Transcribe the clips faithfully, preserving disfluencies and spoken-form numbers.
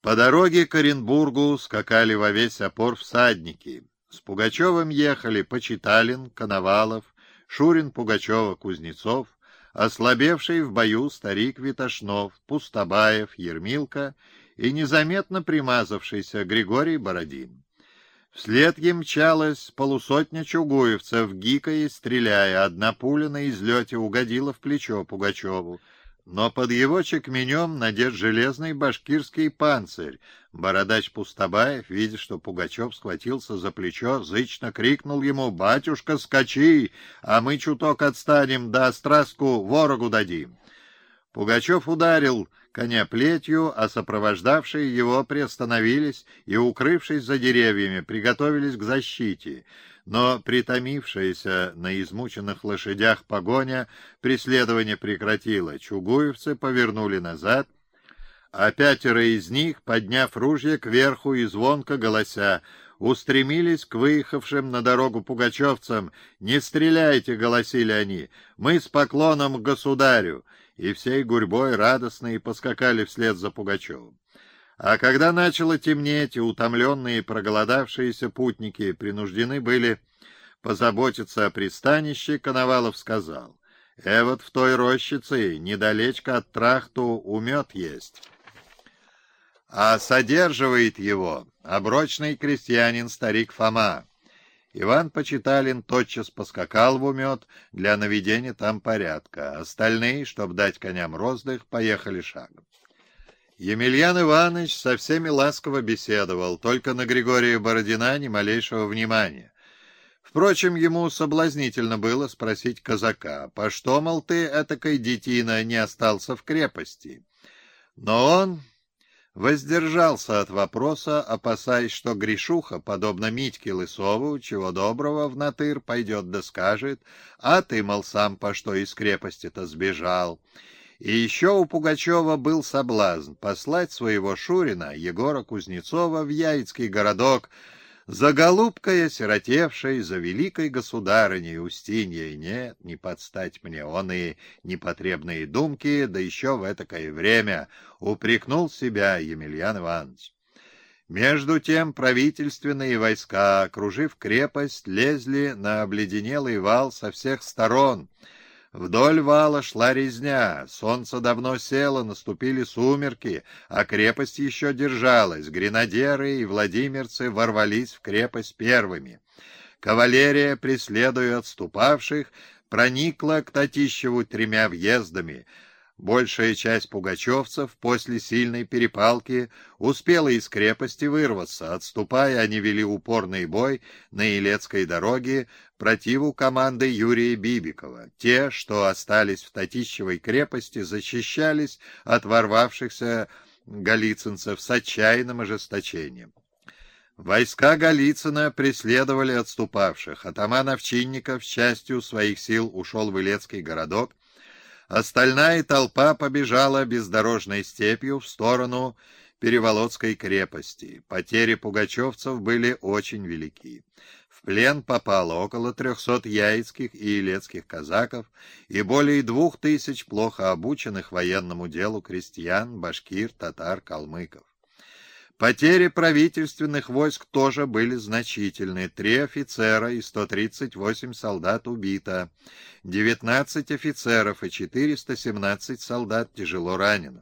По дороге к Оренбургу скакали во весь опор всадники. С Пугачевым ехали Почиталин, Коновалов, Шурин, Пугачева, Кузнецов, ослабевший в бою старик Витошнов, Пустобаев, Ермилка и незаметно примазавшийся Григорий Бородин. Вслед им мчалась полусотня чугуевцев, гикая и стреляя. Одна пуля на излете угодила в плечо Пугачеву, но под его чекменем надет железный башкирский панцирь. Бородач Пустобаев, видя, что Пугачев схватился за плечо, зычно крикнул ему: «Батюшка, скачи, а мы чуток отстанем, да острастку ворогу дадим». Пугачев ударил коня плетью, а сопровождавшие его приостановились и, укрывшись за деревьями, приготовились к защите. Но притомившаяся на измученных лошадях погоня преследование прекратила. Чугуевцы повернули назад, а пятеро из них, подняв ружья кверху и звонко голося, устремились к выехавшим на дорогу пугачевцам. «Не стреляйте!» — голосили они. «Мы с поклоном к государю!» И всей гурьбой радостные поскакали вслед за Пугачевым. А когда начало темнеть, и утомленные и проголодавшиеся путники принуждены были позаботиться о пристанище, Коновалов сказал: «Э, вот в той рощице, недалечко от трахту, умет есть, а содерживает его оброчный крестьянин старик Фома». Иван Почиталин тотчас поскакал в умет для наведения там порядка. Остальные, чтоб дать коням роздых, поехали шагом. Емельян Иванович со всеми ласково беседовал, только на Григория Бородина ни малейшего внимания. Впрочем, ему соблазнительно было спросить казака: «По что, мол, ты, этакой детина, не остался в крепости?» Но он воздержался от вопроса, опасаясь, что Гришуха, подобно Митьке Лысову, чего доброго в натыр пойдет да скажет: «А ты, мол, сам по что из крепости-то сбежал?» И еще у Пугачева был соблазн послать своего Шурина, Егора Кузнецова, в Яицкий городок за голубкой осиротевшей, за великой государыней Устиньей. Нет, не подстать мне он и непотребные думки, да еще в этакое время, упрекнул себя Емельян Иванович. Между тем правительственные войска, окружив крепость, лезли на обледенелый вал со всех сторон. Вдоль вала шла резня, солнце давно село, наступили сумерки, а крепость еще держалась. Гренадеры и владимирцы ворвались в крепость первыми. Кавалерия, преследуя отступавших, проникла к Татищеву тремя въездами. Большая часть пугачевцев после сильной перепалки успела из крепости вырваться. Отступая, они вели упорный бой на Елецкой дороге противу команды Юрия Бибикова. Те, что остались в Татищевой крепости, защищались от ворвавшихся голицынцев с отчаянным ожесточением. Войска Голицына преследовали отступавших. Атаман Овчинников с частью своих сил ушел в Илецкий городок. Остальная толпа побежала бездорожной степью в сторону Переволодской крепости. Потери пугачевцев были очень велики. В плен попало около трехсот яицких и илецких казаков и более двух тысяч плохо обученных военному делу крестьян, башкир, татар, калмыков. Потери правительственных войск тоже были значительны. Три офицера и сто тридцать восемь солдат убито, девятнадцать офицеров и четыреста семнадцать солдат тяжело ранено.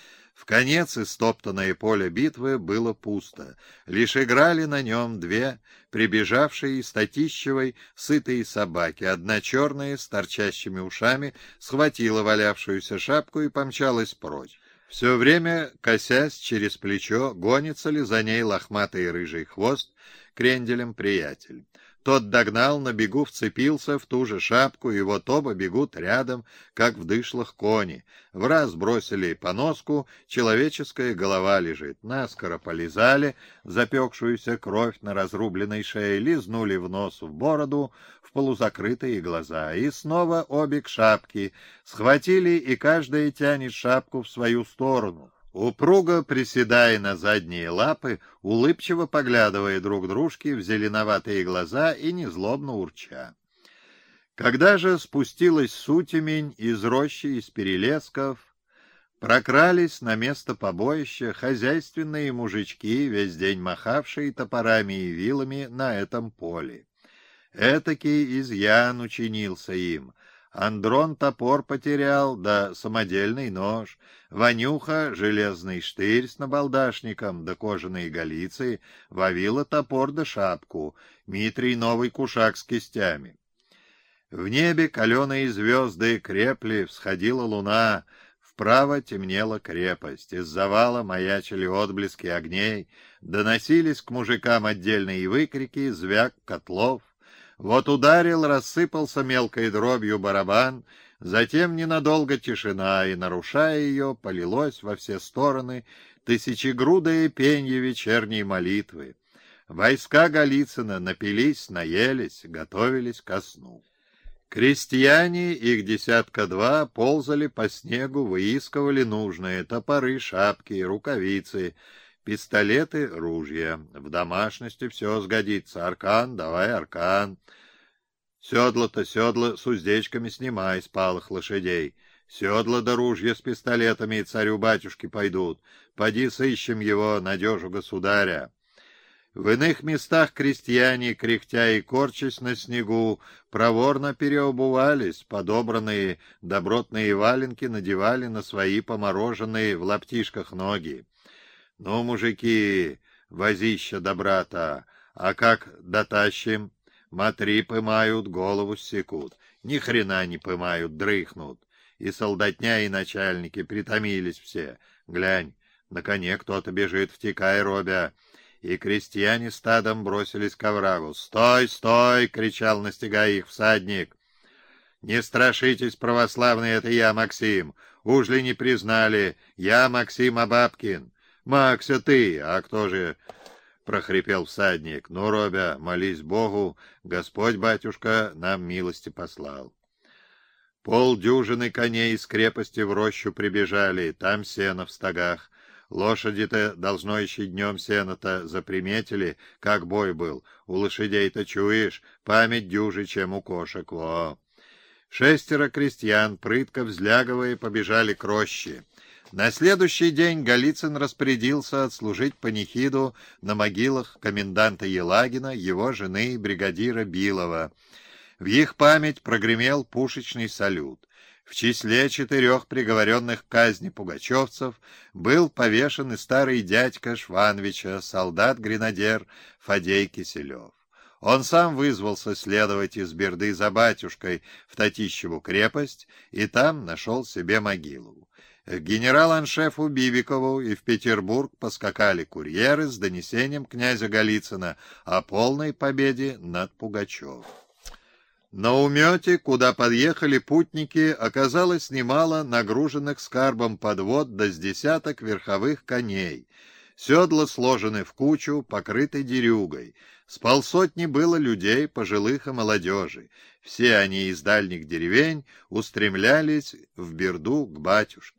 Вконец истоптанное поле битвы было пусто. Лишь играли на нем две прибежавшие из Татищевой сытые собаки. Одна черная с торчащими ушами схватила валявшуюся шапку и помчалась прочь. Все время, косясь через плечо, гонится ли за ней лохматый рыжий хвост кренделем приятель. Тот догнал, на бегу вцепился в ту же шапку, и вот оба бегут рядом, как в дышлах кони. Враз бросили поноску, человеческая голова лежит. Наскоро полизали запекшуюся кровь на разрубленной шее, лизнули в нос, в бороду, в полузакрытые глаза. И снова обе к шапке. Схватили, и каждая тянет шапку в свою сторону. Упруго приседая на задние лапы, улыбчиво поглядывая друг дружке в зеленоватые глаза и незлобно урча. Когда же спустилась сутемень из рощи, из перелесков, Прокрались на место побоища хозяйственные мужички, весь день махавшие топорами и вилами на этом поле. Этакий изъян учинился им. Андрон топор потерял, да самодельный нож, Ванюха — железный штырь с набалдашником, да кожаные галицы, Вавила — топор да шапку, Митрий — новый кушак с кистями. В небе каленые звезды крепли, всходила луна, вправо темнела крепость, из завала маячили отблески огней, доносились к мужикам отдельные выкрики, звяк котлов. Вот ударил, рассыпался мелкой дробью барабан, затем ненадолго тишина, и, нарушая ее, полилось во все стороны тысячегрудое пенье вечерней молитвы. Войска Голицына напились, наелись, готовились ко сну. Крестьяне, их десятка два, ползали по снегу, выискивали нужные топоры, шапки, рукавицы, пистолеты, ружья. В домашности все сгодится. Аркан, давай аркан. Седла-то седла с уздечками снимай с палых лошадей. Седла да ружья с пистолетами и царю-батюшке пойдут. Поди сыщем его, надежу государя. В иных местах крестьяне, кряхтя и корчась на снегу, проворно переобувались, подобранные добротные валенки надевали на свои помороженные в лаптишках ноги. Ну, мужики, возища добра-то, а как дотащим? Матри пымают, голову секут. Ни хрена не пымают, дрыхнут. И солдатня, и начальники притомились все. Глянь, на коне кто-то бежит, втекай, робя. И крестьяне стадом бросились к оврагу. «Стой, стой!» — кричал, настигая их всадник. «Не страшитесь, православные, это я, Максим. Уж ли не признали? Я Максим Абабкин». «Макся, ты! А кто же?» — прохрипел всадник. «Ну, робя, молись Богу, Господь, батюшка, нам милости послал». Полдюжины коней из крепости в рощу прибежали, там сено в стогах. Лошади-то, должно, еще днем сено-то заприметили, как бой был. У лошадей-то, чуешь, память дюже, чем у кошек, во. Шестеро крестьян, прытко взлягивая, побежали к роще. На следующий день Голицын распорядился отслужить панихиду на могилах коменданта Елагина, его жены и бригадира Билова. В их память прогремел пушечный салют. В числе четырех приговоренных к казни пугачевцев был повешен и старый дядька Швановича, солдат-гренадер Фадей Киселев. Он сам вызвался следовать из Берды за батюшкой в Татищеву крепость и там нашел себе могилу. К генерал-аншефу Бибикову и в Петербург поскакали курьеры с донесением князя Голицына о полной победе над Пугачевым. На умете, куда подъехали путники, оказалось немало нагруженных скарбом подвод да с десяток верховых коней. Седла сложены в кучу, покрыты дерюгой. С полсотни было людей, пожилых и молодежи. Все они из дальних деревень устремлялись в Берду к батюшке.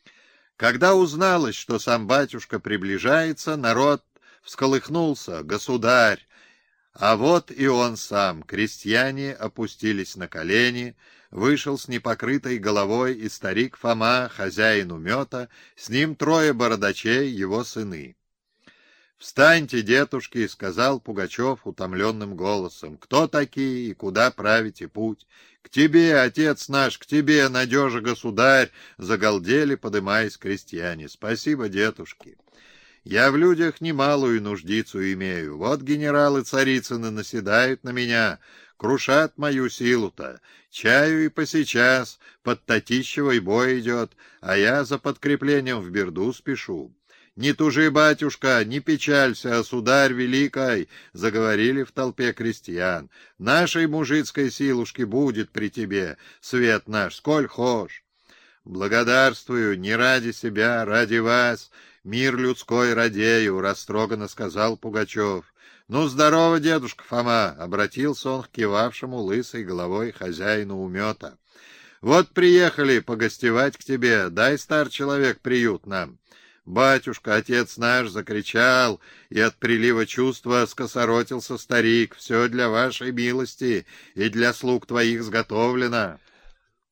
Когда узналось, что сам батюшка приближается, народ всколыхнулся: «Государь!» А вот и он сам. Крестьяне опустились на колени, вышел с непокрытой головой и старик Фома, хозяин умета, с ним трое бородачей, его сыны. «Встаньте, дедушки!» — сказал Пугачев утомленным голосом. «Кто такие и куда правите путь?» «К тебе, отец наш, к тебе, надежа государь!» — загалдели, подымаясь крестьяне. «Спасибо, дедушки!» «Я в людях немалую нуждицу имею. Вот генералы Царицыны наседают на меня, крушат мою силу-то. Чаю и посейчас под Татищевой бой идет, а я за подкреплением в Берду спешу». «Не тужи, батюшка, не печалься, а сударь великой!» — заговорили в толпе крестьян. «Нашей мужицкой силушки будет при тебе, свет наш, сколь хошь». «Благодарствую, не ради себя, ради вас, мир людской радею», — растроганно сказал Пугачев. «Ну, здорово, дедушка Фома!» — обратился он к кивавшему лысой головой хозяину умета. «Вот приехали погостевать к тебе, дай, стар человек, приют нам». «Батюшка, отец наш!» — закричал, и от прилива чувства скосоротился старик. «Все для вашей милости и для слуг твоих сготовлено».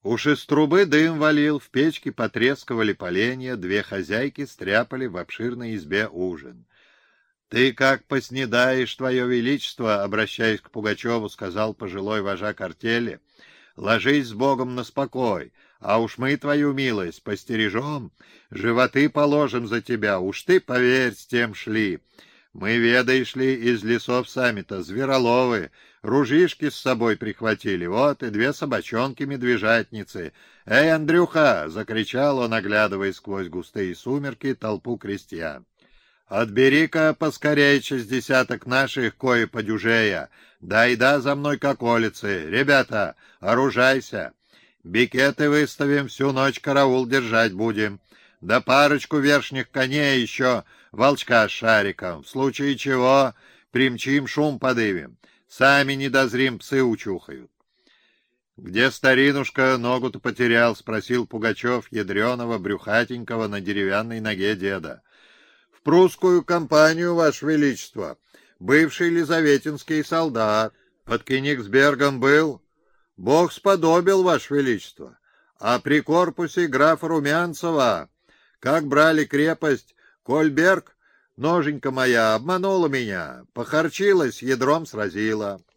Уж из трубы дым валил, в печке потрескивали поленья, две хозяйки стряпали в обширной избе ужин. — Ты как поснедаешь, твое величество, — обращаясь к Пугачеву, сказал пожилой вожак артели, — ложись с Богом на спокой, а уж мы твою милость постережем, животы положим за тебя, уж ты, поверь, с тем шли. Мы, ведаешь ли, из лесов сами-то, звероловы, ружишки с собой прихватили, вот и две собачонки-медвежатницы. «Эй, Андрюха!» — закричал он, оглядывая сквозь густые сумерки толпу крестьян. «Отбери-ка поскорей через десяток наших кое подюжея, дай да за мной как улицы. Ребята, оружайся! Бикеты выставим, всю ночь караул держать будем. Да парочку верхних коней еще, волчка с шариком. В случае чего примчим, шум подымем. Сами не дозрим, псы учухают». «Где старинушка ногу-то потерял?» — спросил Пугачев ядреного, брюхатенького на деревянной ноге деда. «В прусскую компанию, Ваше Величество. Бывший лизаветинский солдат. Под Кенигсбергом был. Бог сподобил, Ваше Величество. А при корпусе графа Румянцева, как брали крепость Кольберг, ноженька моя обманула меня, похорчилась, ядром сразила».